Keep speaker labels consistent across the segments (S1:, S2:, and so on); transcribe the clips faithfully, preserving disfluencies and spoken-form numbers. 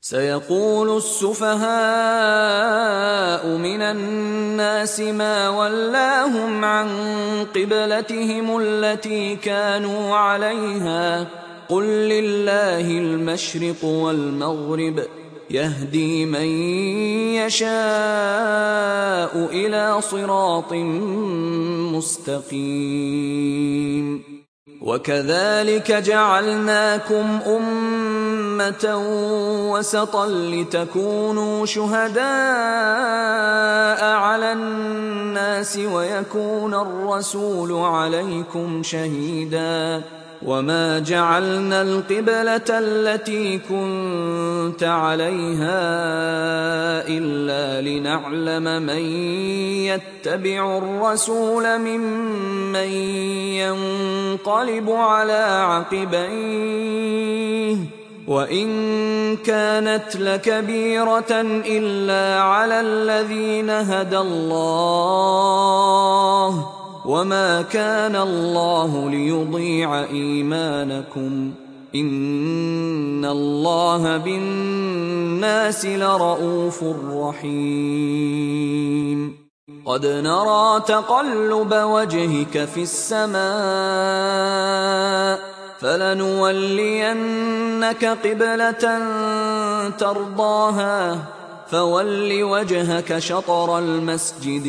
S1: سيقول السفهاء من الناس ما ولاهم عن قبلتهم التي كانوا عليها قل لله المشرق والمغرب يهدي من يشاء إلى صراط مستقيم. وكذلك جعلناكم أمة وسطا لتكونوا شهداء على الناس ويكون الرسول عليكم شهيدا وما جعلنا القبلة التي كنت عليها إلا لنعلم من يتبع الرسول ممن ينقلب على عقبيه وإن كانت لكبيرة إلا على الذين هدى الله وما كان الله ليضيع إيمانكم إن الله بالناس لرءوف رحيم. قد نرى تقلب وجهك في السماء فلنولينك قبلة ترضاها فول وجهك شطر المسجد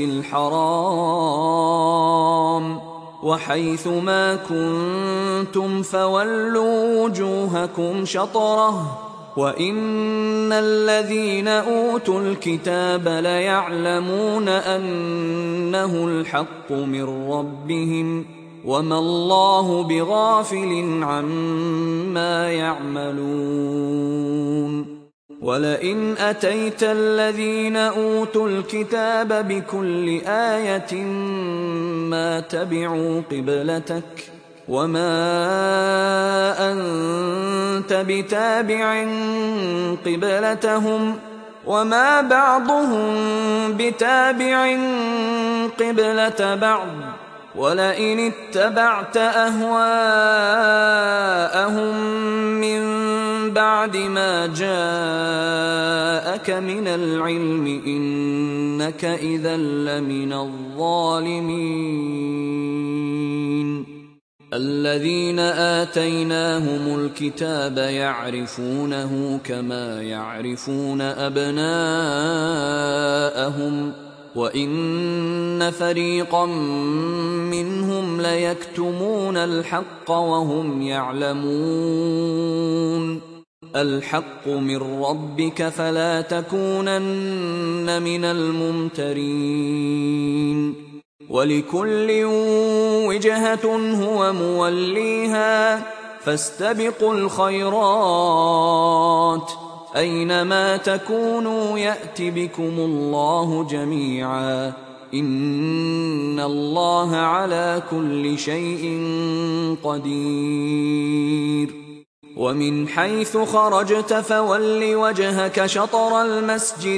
S1: الحرام وحيث ما كنتم فولوا وجوهكم شطره وإن الذين أوتوا الكتاب ليعلمون أنه الحق من ربهم وما الله بغافل عما يعملون. ولئن أتيت الذين أوتوا الكتاب بكل آية ما تبعوا قبلتك وما أنت بتابع قبلتهم وما بعضهم بتابع قبلة بعض ولئن اتبعت أهواءهم من بعد ما جاءك من العلم إنك إذا لمن الظالمين. الذين آتيناهم الكتاب يعرفونه كما يعرفون أبناءهم وإن فريقا منهم ليكتمون الحق وهم يعلمون. الحق من ربك فلا تكونن من الممترين. ولكل وجهة هو موليها فاستبقوا الخيرات أينما تكونوا يأت بكم الله جميعا إن الله على كل شيء قدير. ومن حيث خرجت فول وجهك شطر المسجد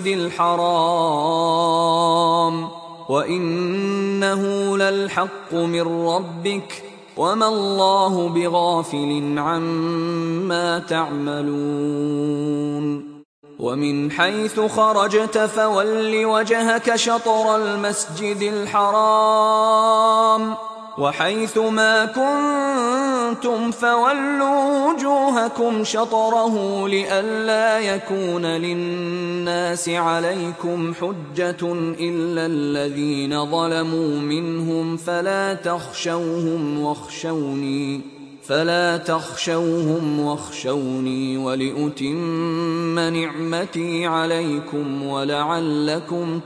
S1: الحرام وإنه للحق من ربك وما الله بغافل عما تعملون. ومن حيث خرجت فول وجهك شطر المسجد الحرام وحيث ما كنتم فولوا وجوهكم شطره لئلا يكون للناس عليكم حجة إلا الذين ظلموا منهم فلا تخشوهم واخشوني فلا تخشوهم واخشوني ولأتم نعمتي عليكم ولعلكم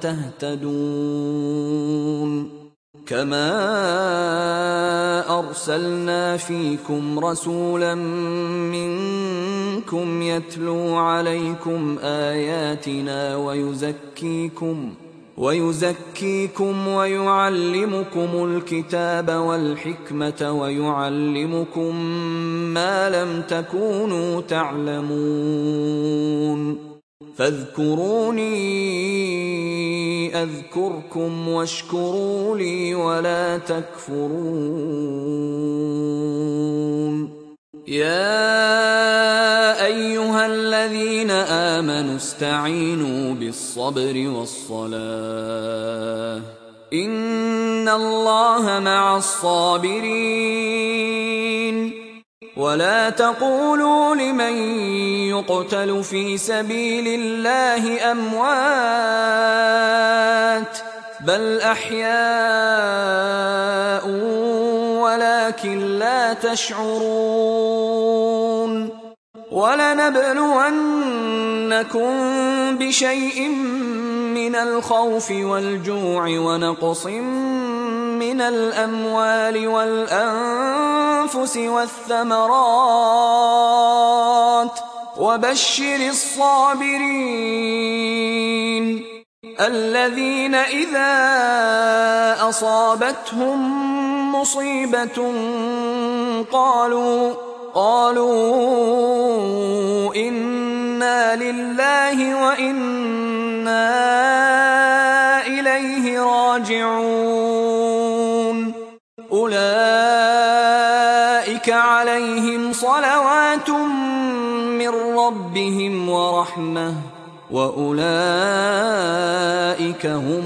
S1: تهتدون. كما أرسلنا فيكم رسولا منكم يتلو عليكم آياتنا ويزكيكم ويزكيكم ويعلمكم الكتاب والحكمة ويعلمكم ما لم تكونوا تعلمون. فاذكروني أذكركم واشكروا لي ولا تكفرون. يا أيها الذين آمنوا استعينوا بالصبر والصلاة إن الله مع الصابرين ولا تقولوا لمن يقتل في سبيل الله أموات بل أحياء ولكن لا تشعرون ولنبلونكم بشيء من الخوف والجوع ونقص من الأموال والأنفس والثمرات وبشر الصابرين الذين إذا أصابتهم مصيبة قالوا قالوا إنا لله وإنا إليه راجعون أولئك عليهم صلوات من ربهم ورحمة وأولئك هم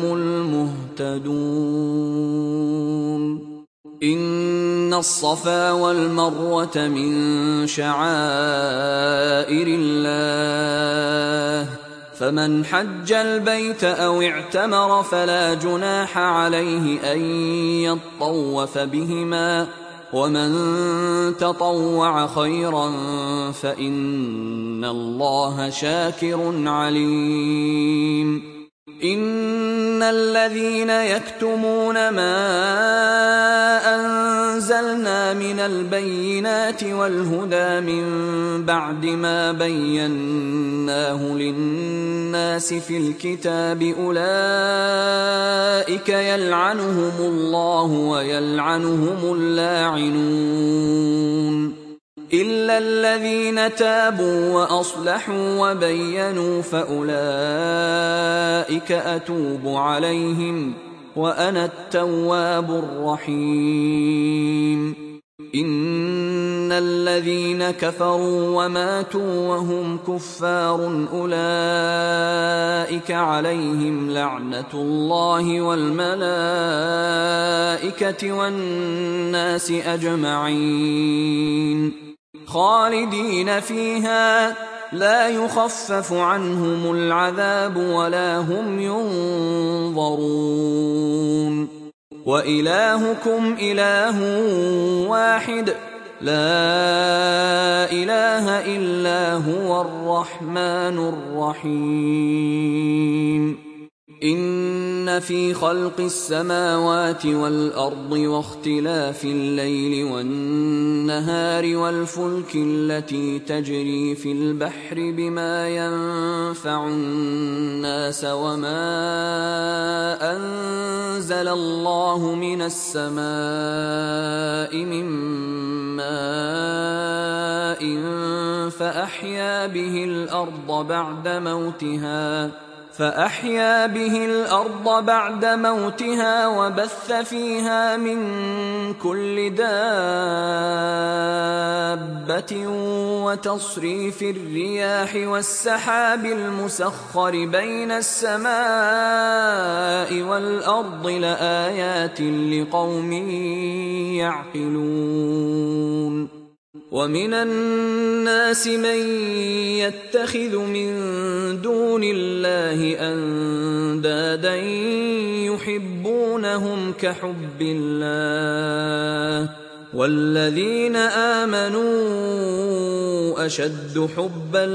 S1: المهتدون إن الصفا والمروة من شعائر الله فمن حج البيت أو اعتمر فلا جناح عليه أن يطوف بهما ومن تطوع خيرا فإن الله شاكر عليم إن الذين يكتمون ما أنزلنا من البينات والهدى من بعد ما بيناه للناس في الكتاب أولئك يلعنهم الله ويلعنهم اللاعنون إلا الذين تابوا وأصلحوا وبينوا فأولئك أتوب عليهم وأنا التواب الرحيم إن الذين كفروا وماتوا وهم كفار أولئك عليهم لعنة الله والملائكة والناس أجمعين خالدين فيها لا يخفف عنهم العذاب ولا هم ينظرون وإلهكم إله واحد لا إله إلا هو الرحمن الرحيم إن في خلق السماوات والأرض واختلاف الليل والنهار والفلك التي تجري في البحر بما ينفع الناس وما أنزل الله من السماء من ماء فأحيا به الأرض بعد موتها فأحيا به الأرض بعد موتها وبث فيها من كل دابة وتصريف الرياح والسحاب المسخر بين السماء والأرض لآيات لقوم يعقلون ومن الناس من يتخذ من دون الله أندادا يحبونهم كحب الله والذين آمنوا أشد حبا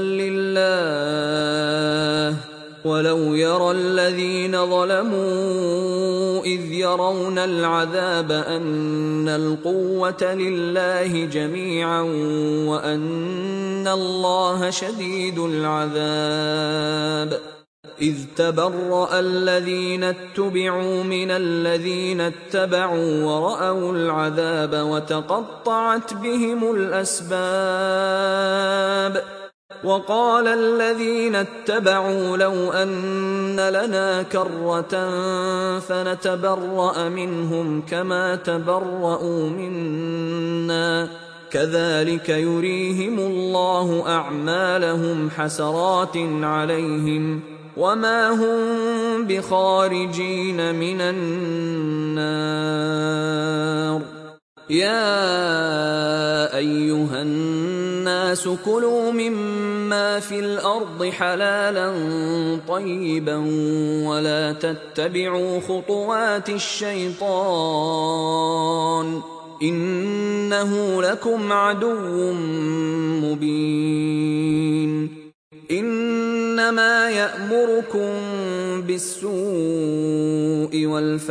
S1: لله ولو يرى الذين ظلموا إذ يرون العذاب أن القوة لله جميعا وأن الله شديد العذاب إذ تبرأ الذين اتبعوا من الذين اتبعوا ورأوا العذاب وتقطعت بهم الأسباب وقال الذين اتبعوا لو أن لنا كرة فنتبرأ منهم كما تبرأوا منا كذلك يريهم الله أعمالهم حسرات عليهم وما هم بخارجين من النار. يا أيها الناس كلوا مما في الأرض حلالا طيبا ولا تتبعوا خطوات الشيطان إنه لكم عدو مبين. إنما يأمركم بالسوء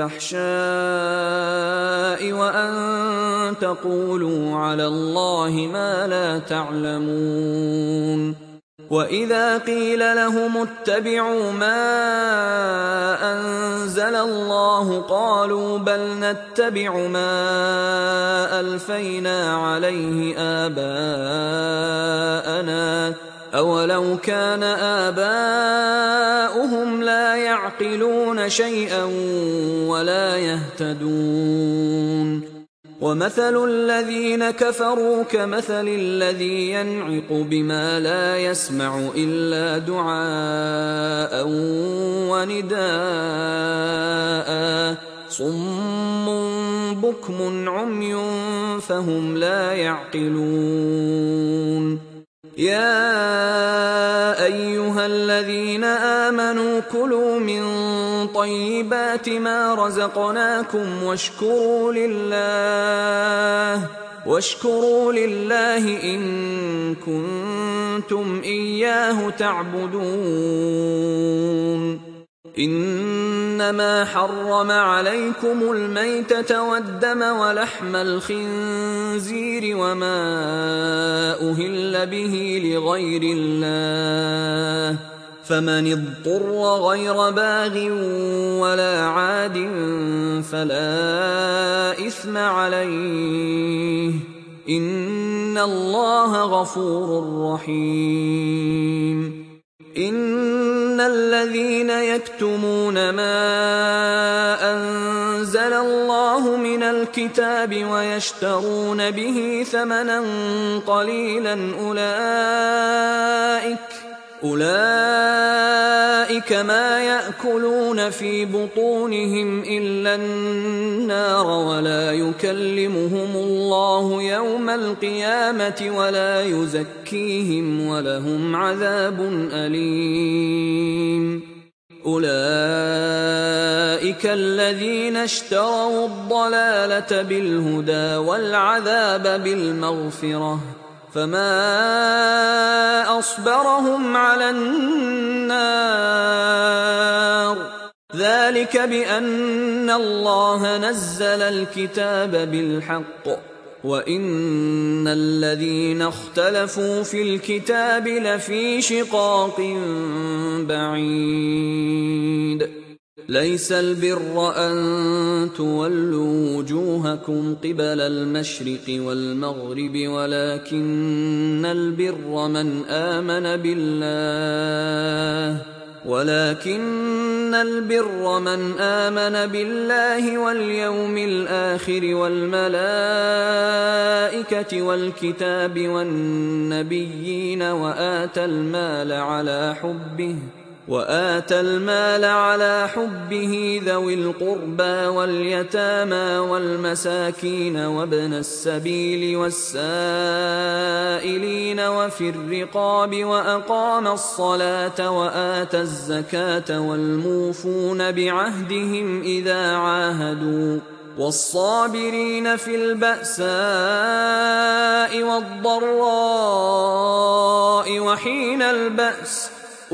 S1: والفحشاء وأن تقولوا على الله ما لا تعلمون. وإذا قيل لهم اتبعوا ما أنزل الله قالوا بل نتبع ما ألفينا عليه آباءنا أولو كان آباؤهم لا يعقلون شيئا ولا يهتدون. ومثل الذين كفروا كمثل الذي ينعق بما لا يسمع إلا دعاء ونداء صم بكم عمي فهم لا يعقلون. يا أيها الذين آمنوا كلوا من طيبات ما رزقناكم واشكروا لله واشكروا لله إن كنتم إياه تعبدون. إنما حرم عليكم الميتة والدم ولحم الخنزير وما أهل به لغير الله فمن اضطر غير باغ ولا عاد فلا إثم عليه إن الله غفور رحيم. إن الذين يكتمون ما أنزل الله من الكتاب ويشترون به ثمنا قليلا أولئك أولئك ما يأكلون في بطونهم إلا النار ولا يكلمهم الله يوم القيامة ولا يزكيهم ولهم عذاب أليم. أولئك الذين اشتروا الضلالة بالهدى والعذاب بالمغفرة فما أصبرهم على النار ذلك بأن الله نزل الكتاب بالحق وإن الذين اختلفوا في الكتاب لفي شقاق بعيد. ليس البر أن تولوا وجوهكم قبل المشرق والمغرب ولكن البر من آمن بالله ولكن البر من آمن بالله واليوم الآخر والملائكة والكتاب والنبيين وآتى المال على حبه وآتى المال على حبه ذوي القربى واليتامى والمساكين وابن السبيل والسائلين وفي الرقاب وأقام الصلاة وآتى الزكاة والموفون بعهدهم إذا عاهدوا والصابرين في البأساء والضراء وحين البأس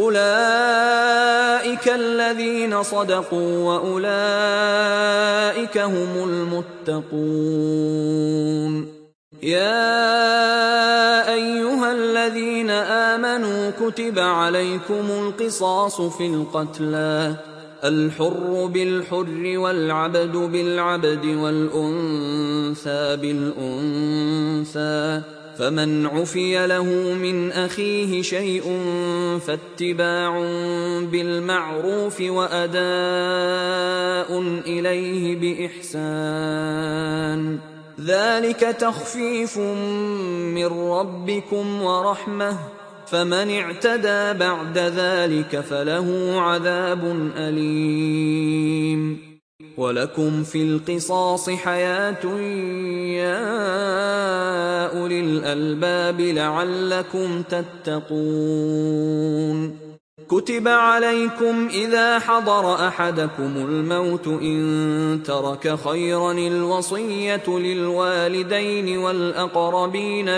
S1: أولئك الذين صدقوا وأولئك هم المتقون. يا أيها الذين آمنوا كتب عليكم القصاص في القتلى الحر بالحر والعبد بالعبد والأنثى بالأنثى فمن عفي له من أخيه شيء فاتباع بالمعروف وأداء إليه بإحسان ذلك تخفيف من ربكم ورحمة، فمن اعتدى بعد ذلك فله عذاب أليم. ولكم في القصاص حياة يا أولي الألباب لعلكم تتقون. كتب عليكم إذا حضر أحدكم الموت إن ترك خيرا الوصية للوالدين والأقربين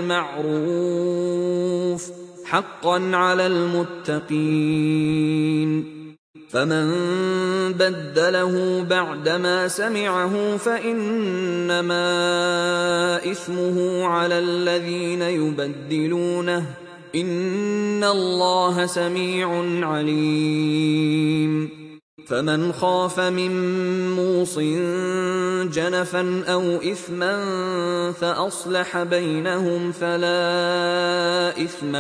S1: بالمعروف حقا على المتقين. فمن بدله بعدما سمعه فإنما إثمه على الذين يبدلونه، إن الله سميع عليم. فمن خاف من موص جنفا أو إثما فأصلح بينهم فلا إثم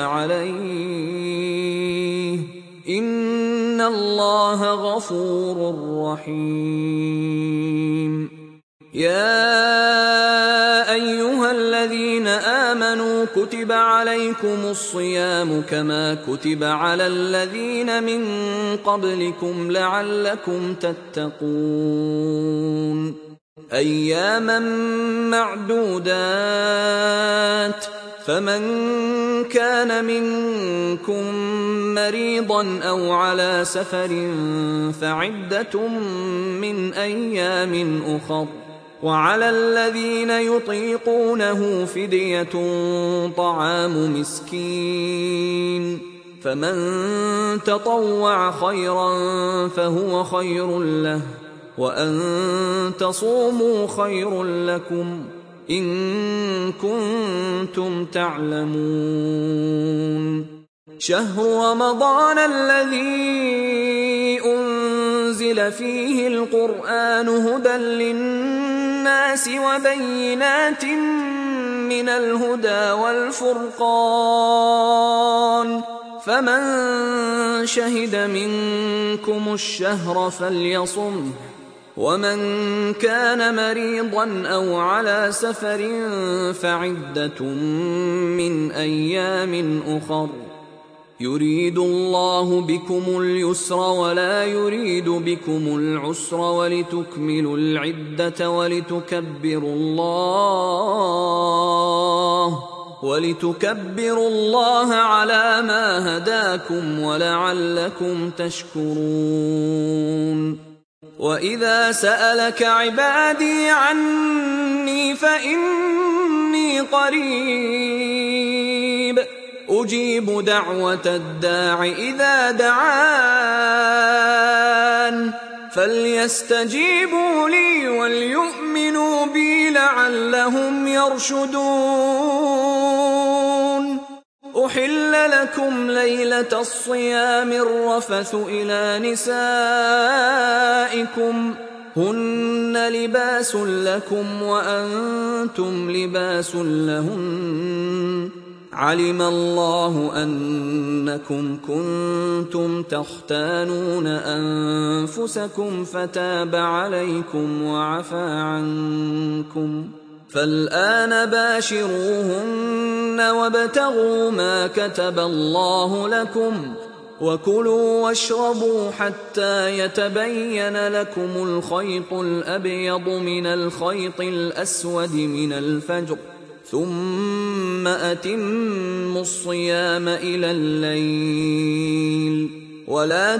S1: عليه، إن الله غفور رحيم. يا أيها الذين آمنوا كتب عليكم الصيام كما كتب على الذين من قبلكم لعلكم تتقون. أياما معدودات، فمن كان منكم مريضا أو على سفر فعدة من أيام أخر، وعلى الذين يطيقونه فدية طعام مسكين، فمن تطوع خيرا فهو خير له، وأن تصوموا خير لكم إن كنتم تعلمون. شهر رمضان الذي أنزل فيه القرآن هدى للناس وبينات من الهدى والفرقان، فمن شهد منكم الشهر فليصمه، ومن كان مريضا أو على سفر فعدة من أيام أخر، يريد الله بكم اليسر ولا يريد بكم العسر ولتكملوا العدة ولتكبروا الله ولتكبروا الله على ما هداكم ولعلكم تشكرون. وإذا سألك عبادي عني فإني قريب أجيب دعوة الداع إذا دعان، فليستجيبوا لي وليؤمنوا بي لعلهم يرشدون. أحل لكم ليلة الصيام الرفث إلى نسائكم هن لباس لكم وأنتم لباس لهن، علم الله أنكم كنتم تختانون أنفسكم فتاب عليكم وعفى عنكم، فالآن باشروهن وابتغوا ما كتب الله لكم، وكلوا واشربوا حتى يتبين لكم الخيط الأبيض من الخيط الأسود من الفجر، ثم أتموا الصيام إلى الليل، ولا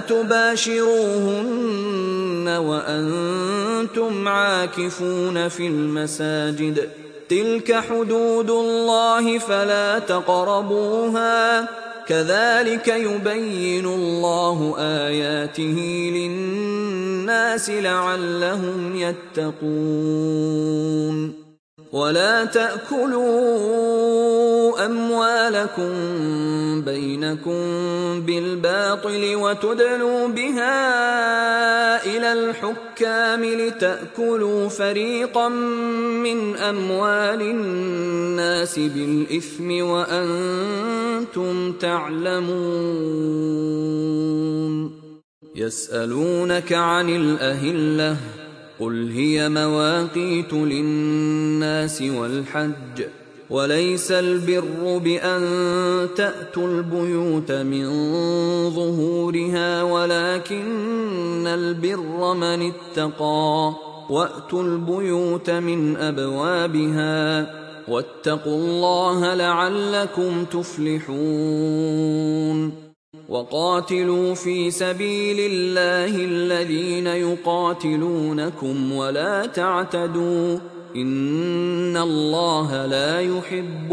S1: تباشروهن وأنتم عاكفون في المساجد، تلك حدود الله فلا تقربوها، كذلك يبين الله آياته للناس لعلهم يتقون. ولا تأكلوا أموالكم بينكم بالباطل وتدلوا بها إلى الحكام لتأكلوا فريقا من أموال الناس بالإثم وأنتم تعلمون. يسألونك عن الأهلة قل هي مواقيت للناس والحج وليس البر بأن تأتوا البيوت من ظهورها ولكن البر من اتقى وأتوا البيوت من أبوابها واتقوا الله لعلكم تفلحون وقاتلوا في سبيل الله الذين يقاتلونكم ولا تعتدوا إن الله لا يحب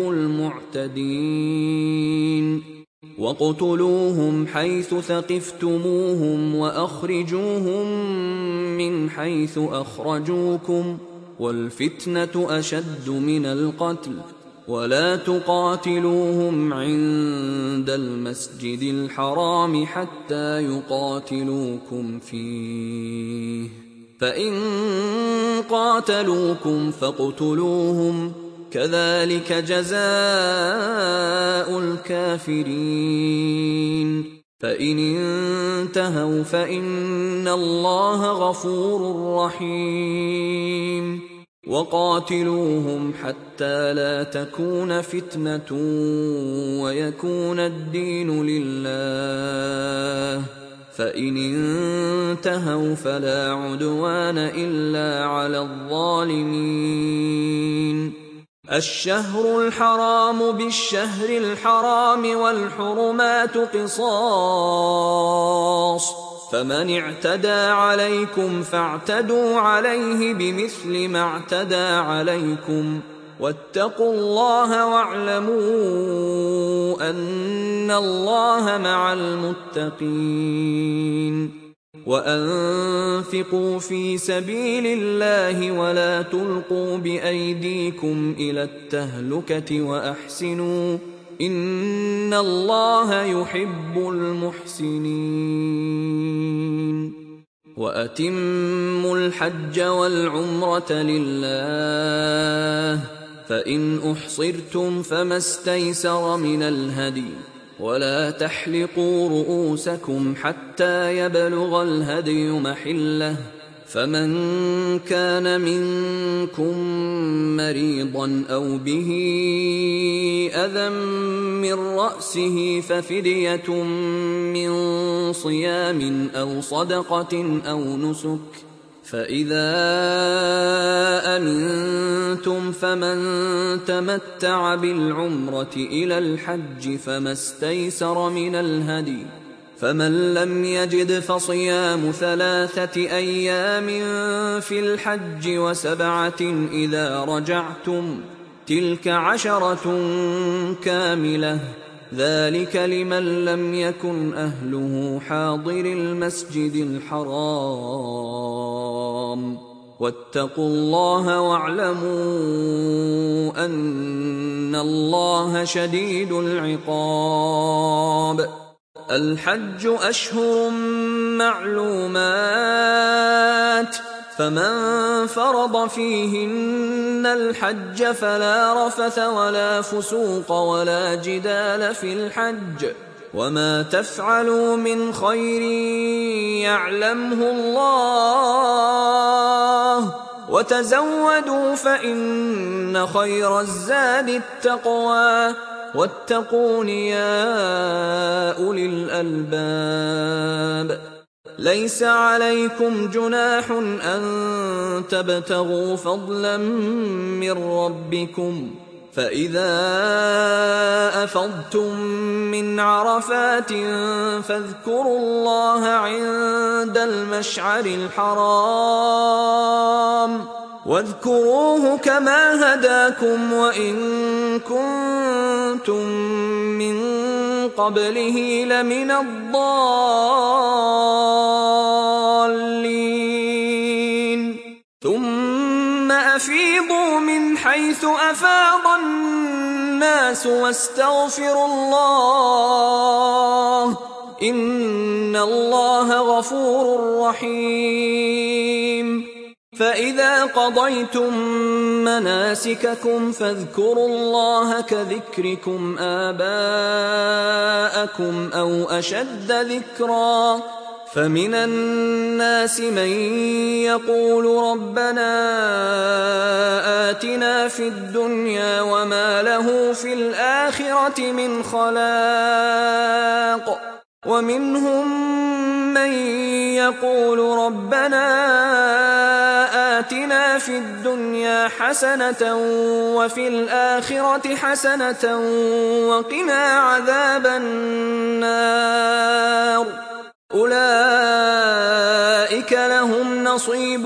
S1: المعتدين وَاقْتُلُوهُمْ حَيْثُ ثَقِفْتُمُوهُمْ وَأَخْرِجُوهُمْ مِنْ حَيْثُ أَخْرَجُوكُمْ وَالْفِتْنَةُ أَشَدُّ مِنَ الْقَتْلِ وَلَا تُقَاتِلُوهُمْ عِندَ الْمَسْجِدِ الْحَرَامِ حَتَّى يُقَاتِلُوكُمْ فِيهِ فَإِنْ قَاتَلُوكُمْ فَاقْتُلُوهُمْ كَذَلِكَ جَزَاءُ الْكَافِرِينَ فَإِنِ انتهوا فَإِنَّ اللَّهَ غَفُورٌ رَّحِيمٌ وَقَاتِلُوهُمْ حَتَّى لَا تَكُونَ فِتْنَةٌ وَيَكُونَ الدِّينُ لِلَّهِ فَإِنِ انتهوا فَلَا عُدْوَانَ إِلَّا عَلَى الظَّالِمِينَ الشهر الحرام بالشهر الحرام والحرمات قصاص فمن اعتدى عليكم فاعتدوا عليه بمثل ما اعتدى عليكم واتقوا الله واعلموا أن الله مع المتقين وأنفقوا في سبيل الله ولا تلقوا بأيديكم إلى التهلكة وأحسنوا إن الله يحب المحسنين وأتموا الحج والعمرة لله فإن أحصرتم فما استيسر من الهدي ولا تحلقوا رؤوسكم حتى يبلغ الهدي محله فمن كان منكم مريضا أو به أذى من رأسه ففدية من صيام أو صدقة أو نسك فإذا أمنتم فمن تمتع بالعمرة إلى الحج فما استيسر من الهدي فمن لم يجد فصيام ثلاثة أيام في الحج وسبعة إذا رجعتم تلك عشرة كاملة ذلك لمن لم يكن أهله حاضر المسجد الحرام واتقوا الله واعلموا أن الله شديد العقاب الحج أشهر معلومات فمن فرض فيهن الحج فلا رفث ولا فسوق ولا جدال في الحج وما تفعلوا من خير يعلمه الله وتزودوا فإن خير الزاد التقوى واتقون يا أولي الألباب ليس عليكم جناح أن تبتغوا فضلا من ربكم فإذا أفضتم من عرفات فاذكروا الله عند المشعر الحرام واذكروه كما هداكم وإن كنتم من قبله لمن الضالين ثم أفيضوا من حيث أفاض الناس واستغفروا الله إن الله غفور رحيم فإذا قضيتم مناسككم فاذكروا الله كذكركم آباءكم أو أشد ذكرا فمن الناس من يقول ربنا آتنا في الدنيا وما له في الآخرة من خلاق ومنهم من يقول ربنا آتنا في الدنيا حسنة وفي الآخرة حسنة وقنا عذاب النار أولئك لهم نصيب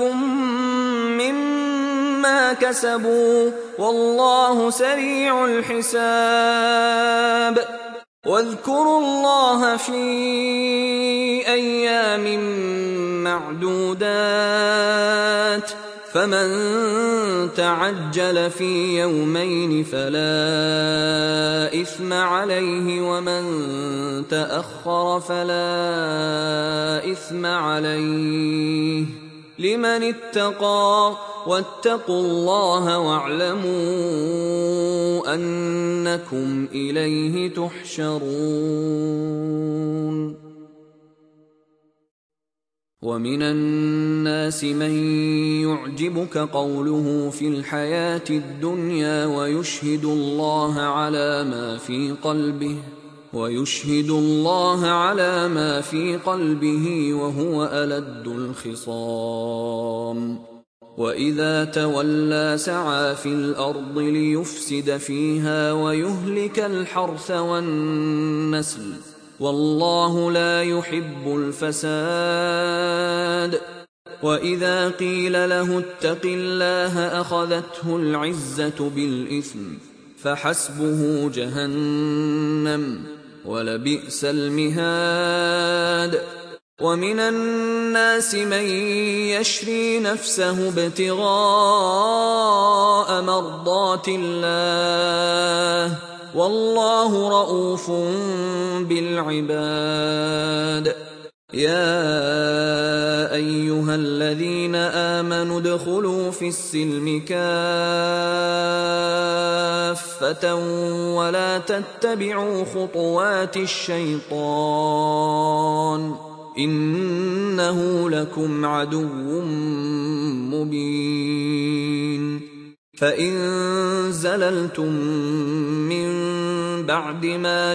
S1: مما كسبوا والله سريع الحساب واذكروا الله في أيام معدودات فمن تعجل في يومين فلا إثم عليه ومن تأخر فلا إثم عليه لمن اتقى واتقوا الله واعلموا أنكم إليه تحشرون ومن الناس من يعجبك قوله في الحياة الدنيا ويشهد الله على ما في قلبه ويشهد الله على ما في قلبه وهو ألد الخصام وإذا تولى سعى في الأرض ليفسد فيها ويهلك الحرث والنسل والله لا يحب الفساد وإذا قيل له اتق الله أخذته العزة بالإثم فحسبه جهنم ولبئس المهاد ومن الناس من يشري نفسه ابتغاء مرضات الله والله رؤوف بالعباد يا أيها الذين آمنوا ادخلوا في السلم كافة ولا تتبعوا خطوات الشيطان إنه لكم عدو مبين فإن زللتم من بعد ما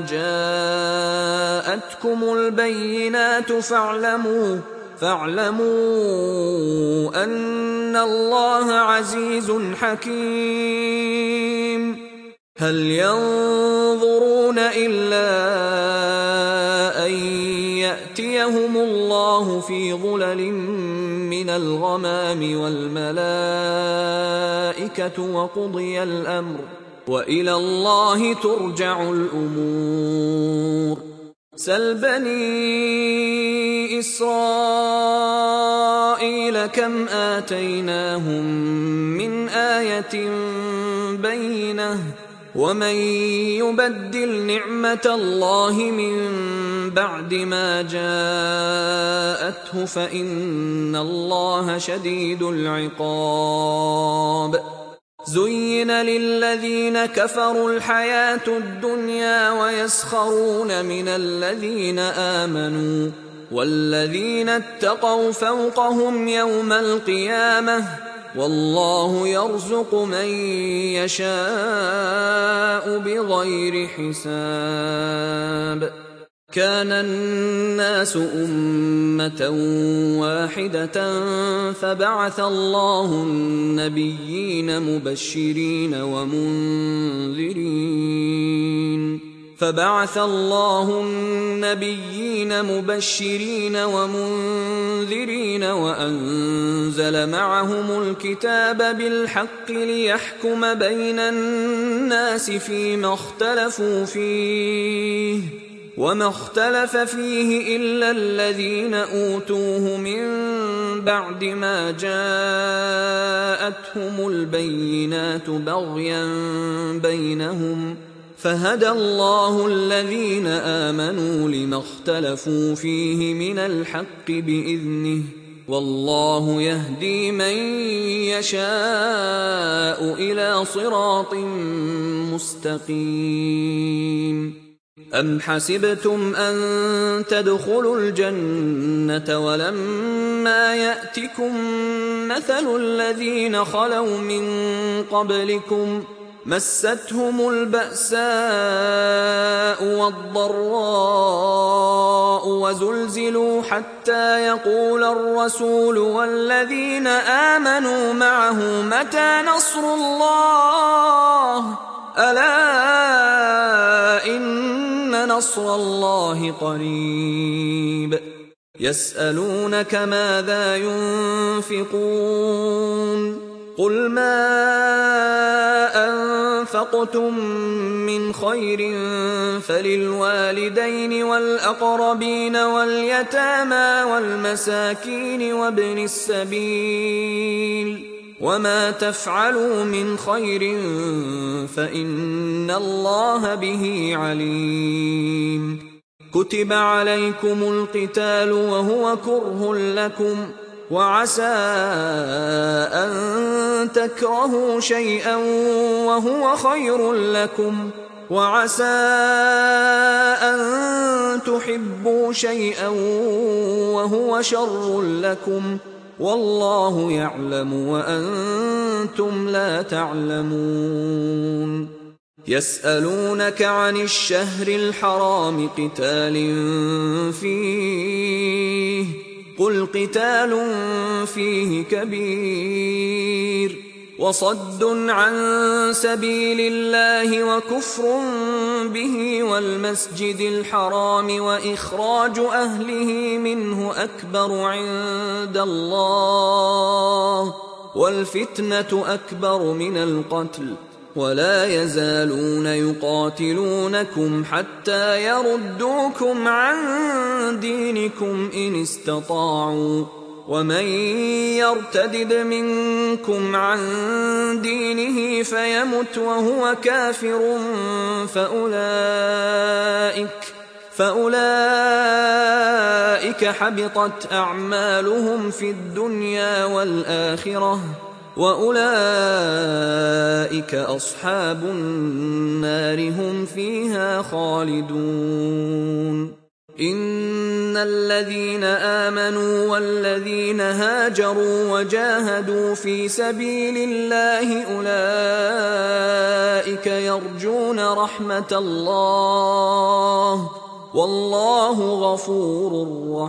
S1: جاءتكم البينات فاعلموا فاعلموا أن الله عزيز حكيم هل ينظرون إلا أن يأتيهم الله في ظلل من الغمام والملائكة وقضي الأمر وإلى الله ترجع الأمور سل بني إسرائيل كم آتيناهم من آية بينة ومن يبدل نعمة الله من بعد ما جاءته فإن الله شديد العقاب زين للذين كفروا الحياة الدنيا ويسخرون من الذين آمنوا والذين اتقوا فوقهم يوم القيامة والله يرزق من يشاء بغير حساب كان الناس أمة واحدة فبعث الله النبيين مبشرين ومنذرين فبعث الله النبيين مبشرين ومنذرين وأنزل معهم الكتاب بالحق ليحكم بين الناس فيما اختلفوا فيه وما اختلف فيه إلا الذين أوتوه من بعد ما جاءتهم البينات بغيا بينهم فهدى الله الذين آمنوا لما اختلفوا فيه من الحق بإذنه والله يهدي من يشاء إلى صراط مستقيم أم حسبتم أن تدخلوا الجنة ولما يأتكم مثل الذين خلوا من قبلكم مستهم البأساء والضراء وزلزلوا حتى يقول الرسول والذين آمنوا معه متى نصر الله ألا إن نصر الله قريب يسألونك ماذا ينفقون قل ما أنفقتم من خير فللوالدين والأقربين واليتامى والمساكين وابن السبيل وما تفعلوا من خير فإن الله به عليم كتب عليكم القتال وهو كره لكم وعسى أن تكرهوا شيئا وهو خير لكم وعسى أن تحبوا شيئا وهو شر لكم والله يعلم وأنتم لا تعلمون يسألونك عن الشهر الحرام قتال فيه قل قتال فيه كبير وصد عن سبيل الله وكفر به والمسجد الحرام وإخراج أهله منه أكبر عند الله والفتنة أكبر من القتل ولا يزالون يقاتلونكم حتى يردوكم عن دينكم إن استطاعوا ومن يرتدد منكم عن دينه فيمت وهو كافر فأولئك فأولئك حبطت أعمالهم في الدنيا والآخرة وأولئك أصحاب النار هم فيها خالدون إن الذين آمنوا والذين هاجروا وجاهدوا في سبيل الله أولئك يرجون رحمة الله والله غفور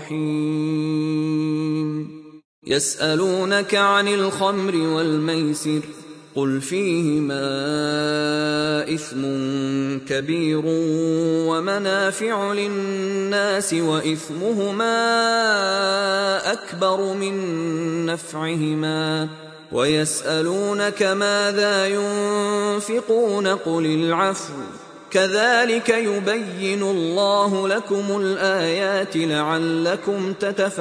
S1: رحيم يسألونك عن الخمر والميسر قل فيهما إثم كبير ومنافع للناس وإثمهما أكبر من نفعهما ويسألونك ماذا ينفقون قل العفو كذلك يبين الله لكم الآيات لعلكم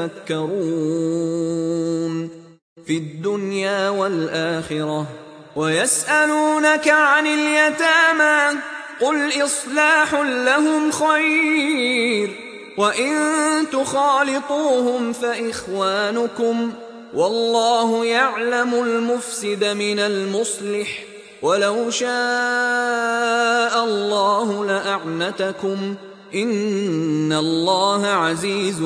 S1: تتفكرون في الدنيا والآخرة ويسألونك عن اليتامى قل إصلاح لهم خير وإن تخالطوهم فإخوانكم والله يعلم المفسد من المصلح ولو شاء الله لأعنتكم إن الله عزيز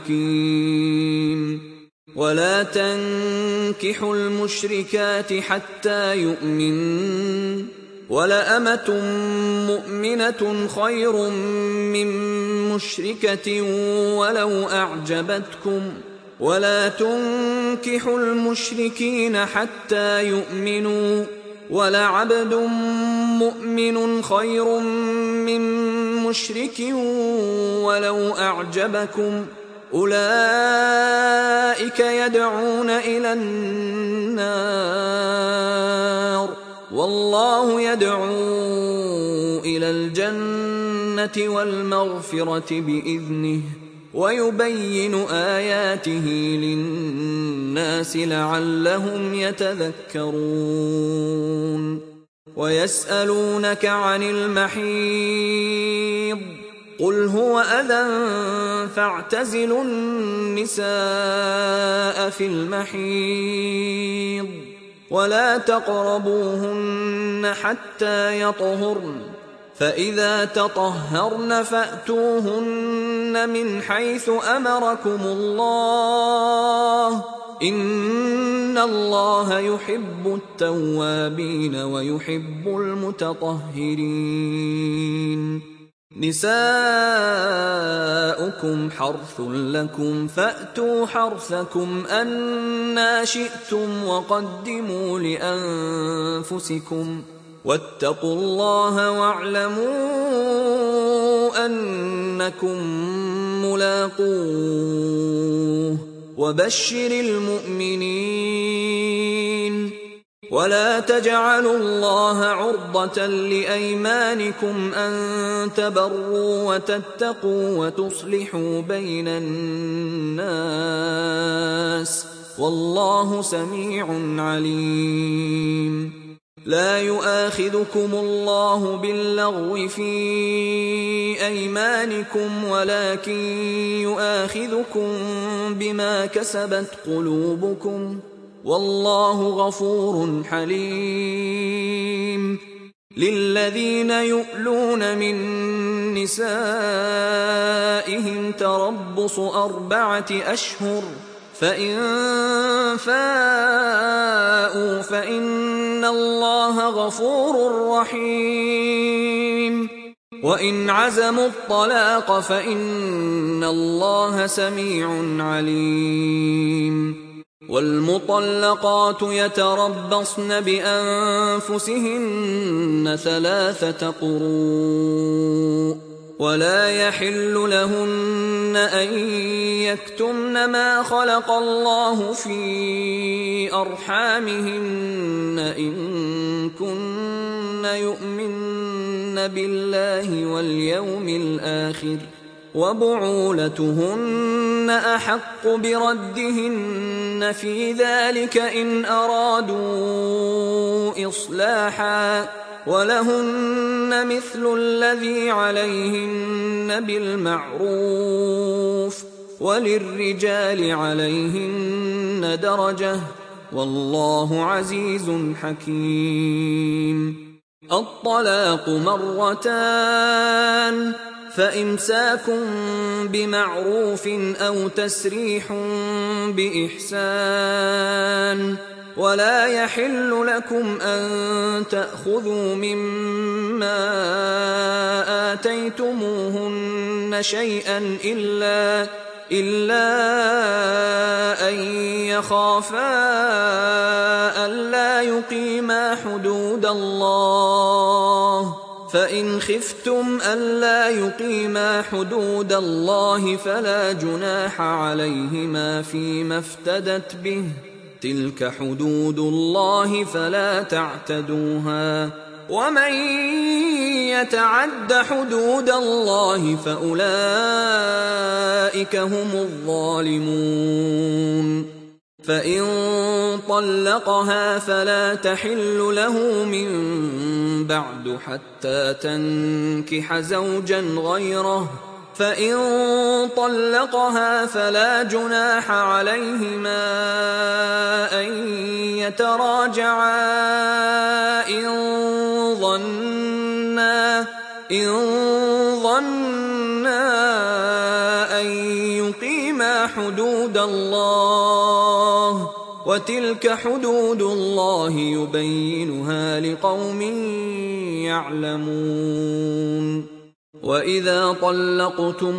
S1: حكيم ولا تنكحوا المشركات حتى يؤمنن ولأمة مؤمنة خير من مشركة ولو أعجبتكم ولا تنكحوا المشركين حتى يؤمنوا ولعبد مؤمن خير من مشرك ولو أعجبكم أولئك يدعون إلى النار والله يدعو إلى الجنة والمغفرة بإذنه ويبين آياته للناس لعلهم يتذكرون ويسألونك عن المحيض قل هو أذى فاعتزلوا النساء في المحيض ولا تقربوهن حتى يطهرن فإذا تطهرن فأتوهن من حيث أمركم الله إن الله يحب التوابين ويحب المتطهرين. نساؤكم حرث لكم فأتوا حرثكم أنى شئتم وقدموا لأنفسكم واتقوا الله واعلموا أنكم ملاقوه وبشر المؤمنين. ولا تجعلوا الله عرضة لأيمانكم أن تبروا وتتقوا وتصلحوا بين الناس والله سميع عليم. لا يؤاخذكم الله باللغو في أيمانكم ولكن يؤاخذكم بما كسبت قلوبكم والله غفور حليم. للذين يؤلون من نسائهم تربص أربعة أشهر فإن فاءوا فإن الله غفور رحيم. وإن عزموا الطلاق فإن الله سميع عليم. والمطلقات يتربصن بأنفسهن ثلاثة قروء ولا يحل لهن أن يكتمن ما خلق الله في أرحامهن إن كن يؤمن بالله واليوم الآخر وبعولتهن أحق بردهن في ذلك إن أرادوا إصلاحا ولهن مثل الذي عليهن بالمعروف وللرجال عليهن درجة والله عزيز حكيم. الطلاق مرتان فإمساك بمعروف أو تسريح بإحسان. ولا يحل لكم أن تأخذوا مما آتيتموهن شيئا إلا إلا أن يخافا ألا يقيما حدود الله فإن خفتم ألا يقيما حدود الله فلا جناح عليهما فيما افتدت به تلك حدود الله فلا تعتدوها ومن يتعد حدود الله فأولئك هم الظالمون. فإن طلقها فلا تحل له من بعد حتى تنكح زوجا غيره فإن طلقها فلا جناح عليهما أن يتراجعا إن ظنا إن ظنا أن يقيما حدود الله وتلك حدود الله يبينها لقوم يعلمون. وإذا طلقتم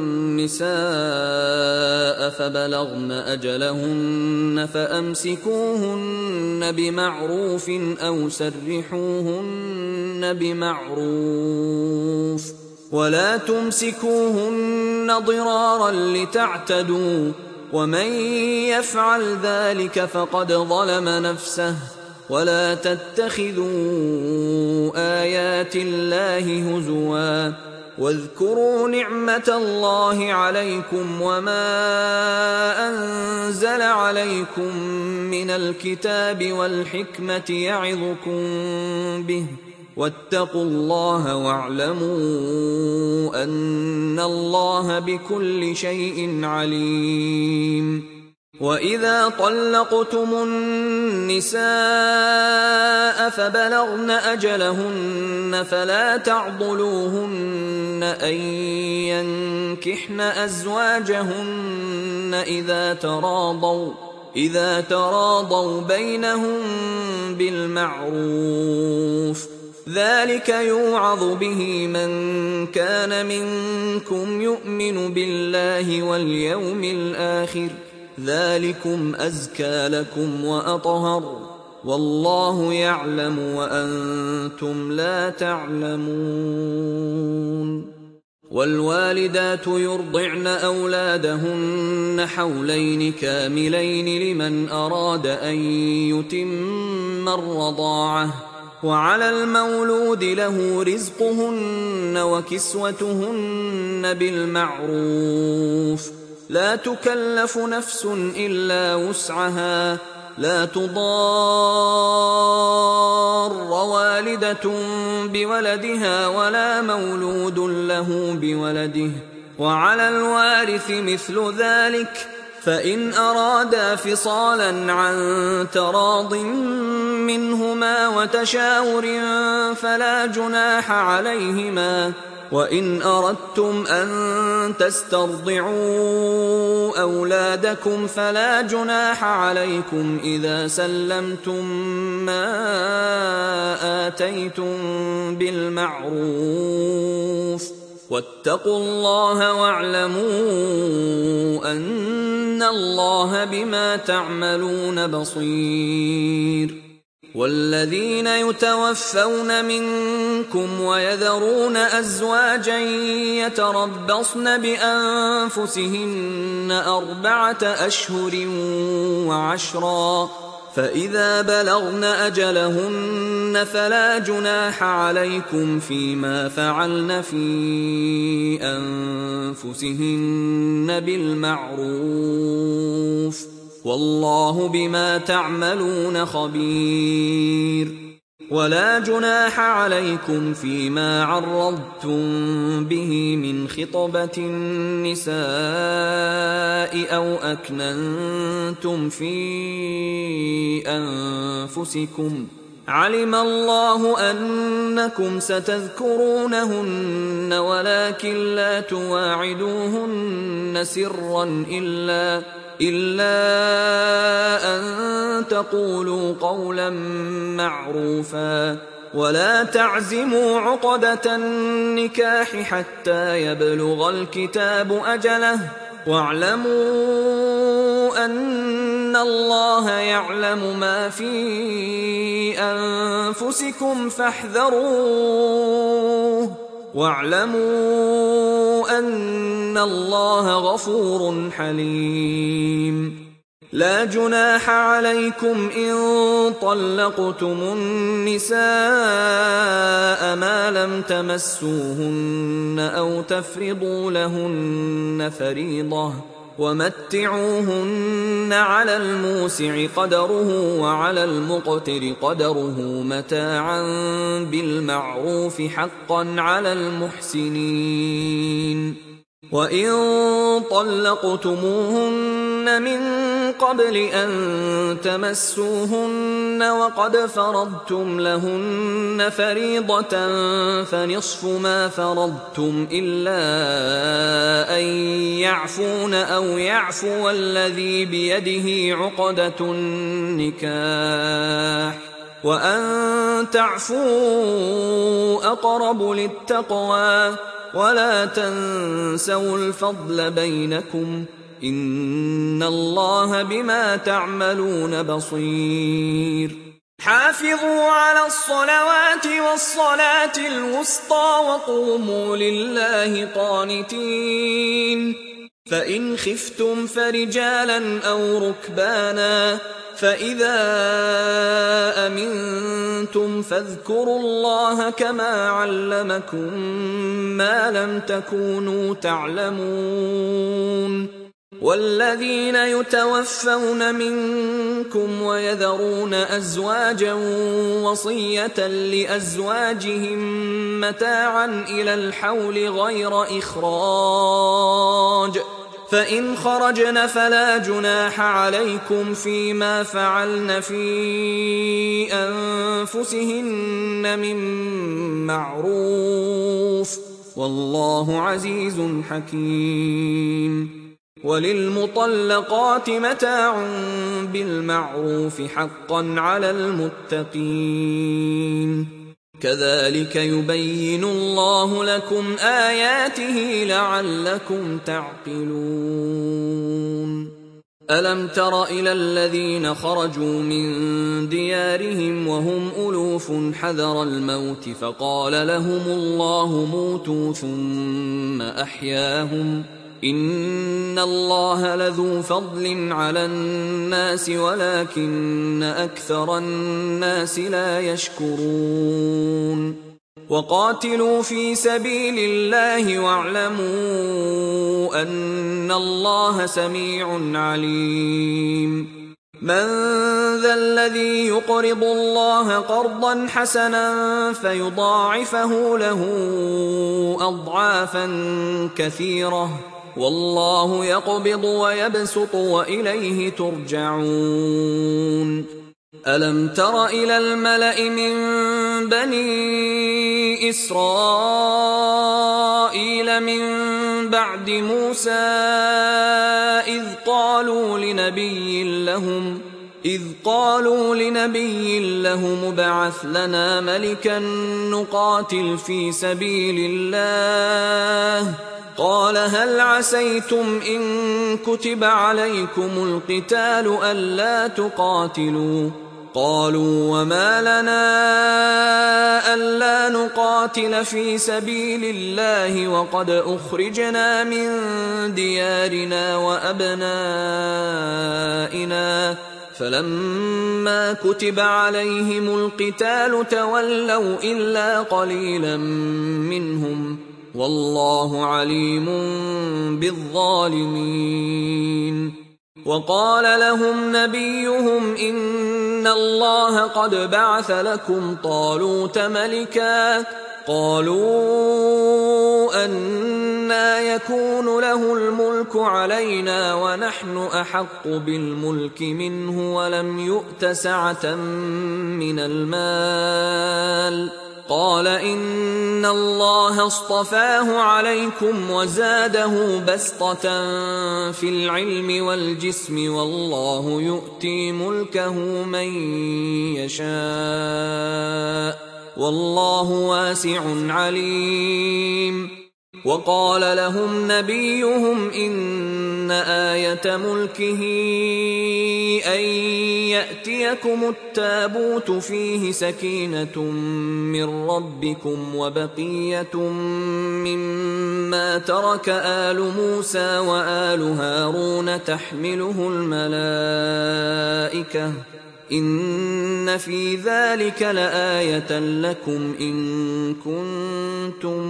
S1: النساء فبلغن أجلهن فأمسكوهن بمعروف أو سرحوهن بمعروف ولا تمسكوهن ضرارا لتعتدوا ومن يفعل ذلك فقد ظلم نفسه. ولا تتخذوا آيات الله هزوا واذكروا نعمة الله عليكم وما أنزل عليكم من الكتاب والحكمة يعظكم به واتقوا الله واعلموا أن الله بكل شيء عليم. وإذا طلقتم النساء فبلغن أجلهن فلا تعضلوهن أن ينكحن أزواجهن إذا تراضوا إذا تراضوا بينهم بالمعروف، ذلك يوعظ به من كان منكم يؤمن بالله واليوم الآخر، ذلكم أزكى لكم وأطهر، والله يعلم وأنتم لا تعلمون. والوالدات يرضعن أولادهن حولين كاملين لمن أراد أن يتم الرضاعة، وعلى المولود له رزقهن وكسوتهن بالمعروف، لا تكلف نفس إلا وسعها، لا تضار والدة بولدها ولا مولود له بولده، وعلى الوارث مثل ذلك، فإن أرادا فصالا عن تراض منهما وتشاور فلا جناح عليهما. وإن أردتم أن تسترضعوا أولادكم فلا جناح عليكم إذا سلمتم ما آتيتم بالمعروف، واتقوا الله واعلموا أن الله بما تعملون بصير. والذين يتوفون منكم ويذرون أزواجا يتربصن بأنفسهن أربعة أشهر وعشرا، فإذا بلغن أجلهن فلا جناح عليكم فيما فعلن في أنفسهن بالمعروف، والله بما تعملون خبير. ولا جناح عليكم فيما عرضتم به من خطبة النساء أو أكننتم في أنفسكم، علم الله أنكم ستذكرونهن ولكن لا تواعدوهن سرا إلا إلا أن تقولوا قولا معروفا، ولا تعزموا عقدة النكاح حتى يبلغ الكتاب أجله، واعلموا أن الله يعلم ما في أنفسكم فاحذروه، واعلموا أن الله غفور حليم. لا جناح عليكم إن طلقتم النساء ما لم تمسوهن أو تفرضوا لهن فريضة، ومتعوهن على الموسع قدره وعلى المقتر قدره متاعا بالمعروف حقا على المحسنين. وإن طلقتموهن من قبل أن تمسوهن وقد فرضتم لهن فريضة فنصف ما فرضتم إلا أن يعفون أو يعفو الذي بيده عقدة النكاح، وأن تعفوا أقرب للتقوى، ولا تنسوا الفضل بينكم، إن الله بما تعملون بصير. حافظوا على الصلوات والصلاة الوسطى وقوموا لله قانتين. فإن خفتم فرجالا أو ركبانا، فإذا أمنتم فاذكروا الله كما علمكم ما لم تكونوا تعلمون. والذين يتوفون منكم ويذرون أزواجا وصية لأزواجهم متاعا إلى الحول غير إخراج، فإن خرجن فلا جناح عليكم فيما فعلن في أنفسهن من معروف، والله عزيز حكيم. وللمطلقات متاع بالمعروف حقا على المتقين. كذلك يبين الله لكم آياته لعلكم تعقلون. ألم تر إلى الذين خرجوا من ديارهم وهم ألوف حذر الموت فقال لهم الله موتوا ثم أحياهم إن الله لذو فضل على الناس ولكن أكثر الناس لا يشكرون. وقاتلوا في سبيل الله واعلموا أن الله سميع عليم. من ذا الذي يقرض الله قرضا حسنا فيضاعفه له أضعافا كثيرة والله يقبض ويبسط وإليه ترجعون. ألم تر إلى الملأ من بني إسرائيل من بعد موسى إذ قالوا لنبي لهم إذ قالوا لنبي لهم ابعث لنا ملكا نقاتل في سبيل الله قال هل عسيتم إن كتب عليكم القتال ألا تقاتلوا قالوا وما لنا ألا نقاتل في سبيل الله وقد أخرجنا من ديارنا وأبنائنا فلما كتب عليهم القتال تولوا إلا قليلا منهم والله عليم بالظالمين. وقال لهم نبيهم إن الله قد بعث لكم طالوت ملكا قالوا أنى يكون له الملك علينا ونحن أحق بالملك منه ولم يؤت سعة من المال قال إن الله اصطفاه عليكم وزاده بسطة في العلم والجسم والله يؤتي ملكه من يشاء والله واسع عليم. وقال لهم نبيهم إن آية ملكه أن يأتيكم التابوت فيه سكينة من ربكم وبقية مما ترك آل موسى وآل هارون تحمله الملائكة إن في ذلك لآية لكم إن كنتم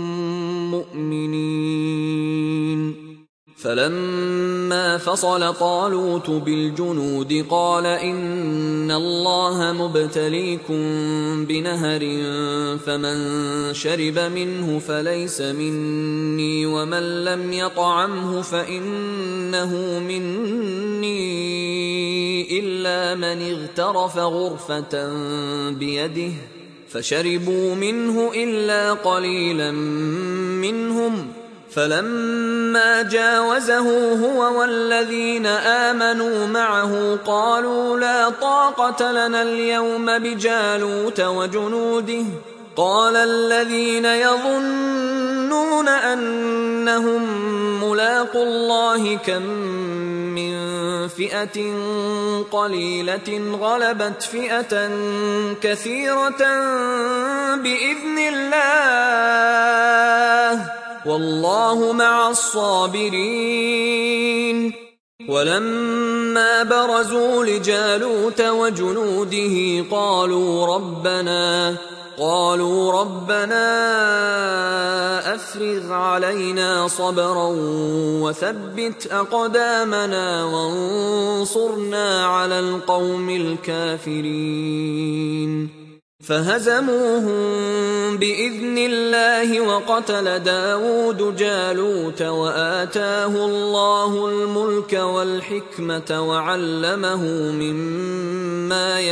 S1: مؤمنين. فلما فصل طالوت بالجنود قال إن الله مبتليكم بنهر فمن شرب منه فليس مني ومن لم يطعمه فإنه مني إلا من اغترف غرفة بيده فشربوا منه إلا قليلا منهم فلما جاوزه هو والذين آمنوا معه قالوا لا طاقة لنا اليوم بجالوت وجنوده قال الذين يظنون أنهم ملاقو الله كم من فئة قليلة غلبت فئة كثيرة بإذن الله والله مع الصابرين. ولما برزوا لجالوت وجنوده قالوا ربنا قالوا ربنا أفرغ علينا صبرا وثبت أقدامنا وانصرنا على القوم الكافرين. فهزموهم بإذن الله وقتل داود جالوت وآتاه الله الملك والحكمة وعلمه مما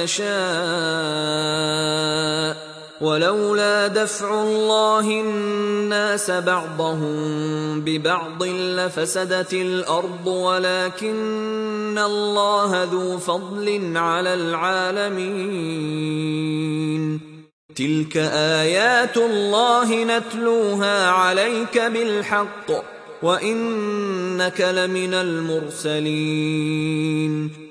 S1: يشاء ولولا دفع الله الناس بعضهم ببعض لفسدت الأرض ولكن الله ذو فضل على العالمين تلك آيات الله نتلوها عليك بالحق وإنك لمن المرسلين